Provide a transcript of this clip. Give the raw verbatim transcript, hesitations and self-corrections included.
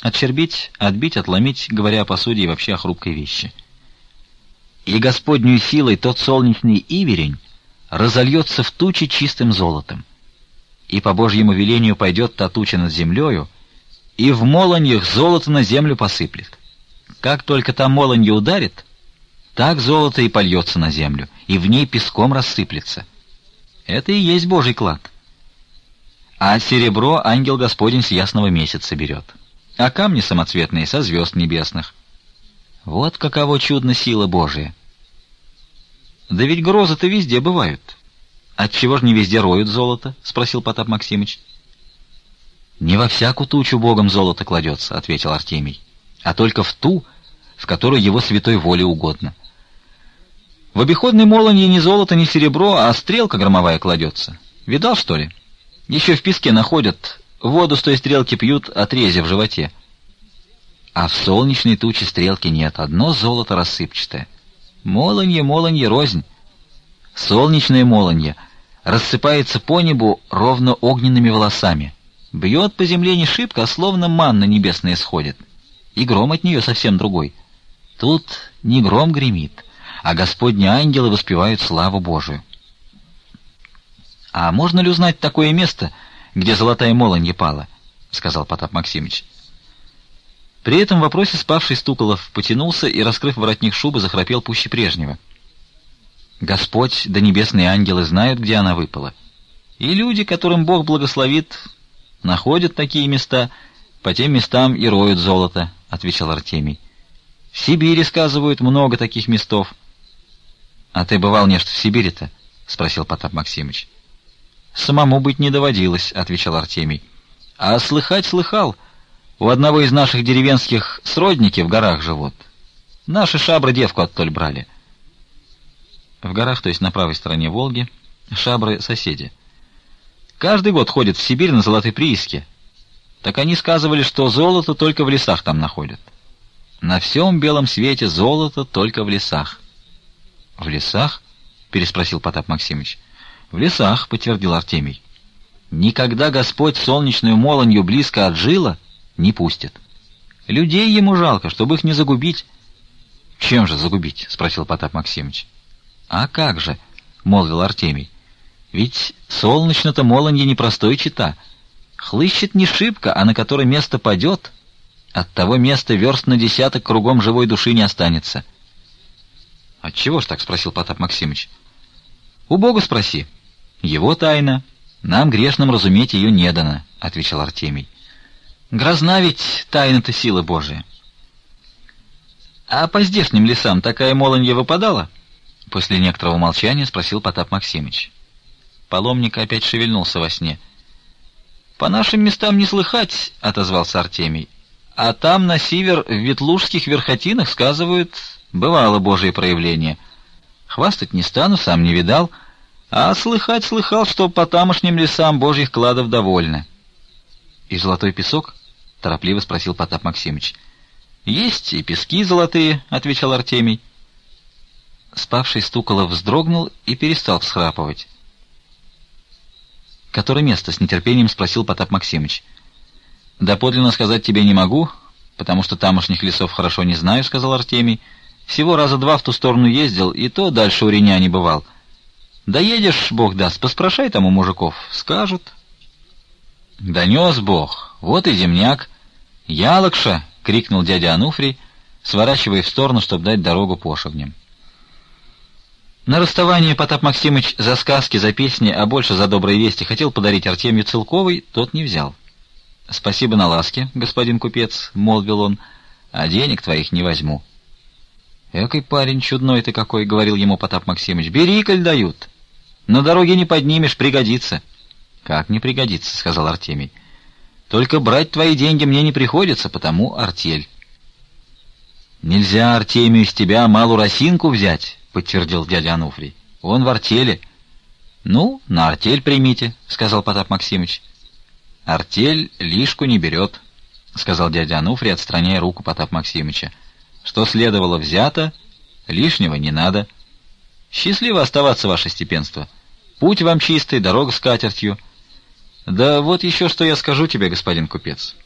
Отщербить, отбить, отломить, говоря о посуде и вообще о хрупкой вещи. И Господнюю силой тот солнечный иверень разольется в тучи чистым золотом. И по Божьему велению пойдет та туча над землею, и в молоньях золото на землю посыплет. Как только та молонья ударит, так золото и польется на землю, и в ней песком рассыплется. Это и есть Божий клад. А серебро ангел Господень с ясного месяца берет, а камни самоцветные со звезд небесных. Вот каково чудно сила Божия. Да ведь грозы-то везде бывают. Отчего ж не везде роют золото? — спросил Потап Максимыч. Не во всякую тучу Богом золото кладется, — ответил Артемий, — а только в ту, в которую его святой воле угодно. В обиходной молонье ни золото, ни серебро, а стрелка громовая кладется. Видал, что ли? Еще в песке находят, воду с той стрелки пьют, отрезя в животе. А в солнечной туче стрелки нет, одно золото рассыпчатое. Молонье, молонье рознь. Солнечное молонье рассыпается по небу ровно огненными волосами. Бьет по земле не шибко, а словно манна небесная сходит. И гром от нее совсем другой. Тут не гром гремит, а Господни ангелы воспевают славу Божию. — А можно ли узнать такое место, где золотая молонья пала? — сказал Потап Максимыч. При этом в вопросе спавший Стуколов потянулся и, раскрыв воротник шубы, захрапел пуще прежнего. Господь да небесные ангелы знают, где она выпала. И люди, которым Бог благословит, находят такие места, по тем местам и роют золото, — отвечал Артемий. В Сибири, сказывают, много таких местов. — А ты бывал нечто в Сибири-то? — спросил Потап Максимыч. — Самому быть не доводилось, — отвечал Артемий. — А слыхать слыхал. У одного из наших деревенских сродники в горах живут. Наши шабры девку оттоль брали. В горах, то есть на правой стороне Волги, шабры — соседи. Каждый год ходят в Сибирь на золотой прииске. Так они сказывали, что золото только в лесах там находят. На всем белом свете золото только в лесах. — В лесах? — переспросил Потап Максимыч. — В лесах, — подтвердил Артемий. Никогда Господь солнечную молонью близко от жила не пустит. Людей ему жалко, чтобы их не загубить. — Чем же загубить? — спросил Потап Максимыч. — А как же, — молвил Артемий. — Ведь солнечно-то молонье непростой чета. Хлыщет не шибко, а на которое место падет, от того места верст на десяток кругом живой души не останется. — Отчего ж так? — спросил Потап Максимыч. — У Бога спроси. Его тайна. Нам, грешным, разуметь ее не дано, — отвечал Артемий. Грозна ведь тайна-то силы Божия. — А по здешним лесам такая молонья выпадала? — после некоторого молчания спросил Потап Максимыч. Паломник опять шевельнулся во сне. — По нашим местам не слыхать, — отозвался Артемий. — А там, на север, в Ветлужских верхотинах, сказывают, бывало Божие проявление. Хвастать не стану, сам не видал, а слыхать слыхал, что по тамошним лесам Божьих кладов довольно. — И золотой песок? — торопливо спросил Потап Максимыч. — Есть и пески золотые, — отвечал Артемий. Спавший Стуколов вздрогнул и перестал всхрапывать. — Которое место? — с нетерпением спросил Потап Максимыч. — Доподлинно сказать тебе не могу, потому что тамошних лесов хорошо не знаю, — сказал Артемий. — Всего раза два в ту сторону ездил, и то дальше у Реня не бывал. Доедешь, Бог даст, поспрашай там у мужиков, скажут. — Донес Бог, вот и земняк. — Ялокша! — крикнул дядя Ануфрий, сворачивая в сторону, чтобы дать дорогу пошивням. На расставание Потап Максимыч за сказки, за песни, а больше за добрые вести хотел подарить Артемию Целковой, тот не взял. — Спасибо на ласки, господин купец, — молвил он, — а денег твоих не возьму. — Экой парень чудной ты какой, — говорил ему Потап Максимыч, — бери, коль дают. На дороге не поднимешь, пригодится. — Как не пригодится, — сказал Артемий. — Только брать твои деньги мне не приходится, потому артель. — Нельзя Артемию из тебя малую росинку взять, — подтвердил дядя Ануфрий. — Он в артели. — Ну, на артель примите, — сказал Потап Максимыч. — Артель лишку не берет, — сказал дядя Ануфрий, отстраняя руку Потап Максимыча. — Что следовало взято, лишнего не надо. Счастливо оставаться, ваше степенство. Путь вам чистый, дорога с катертью. Да вот еще что я скажу тебе, господин купец.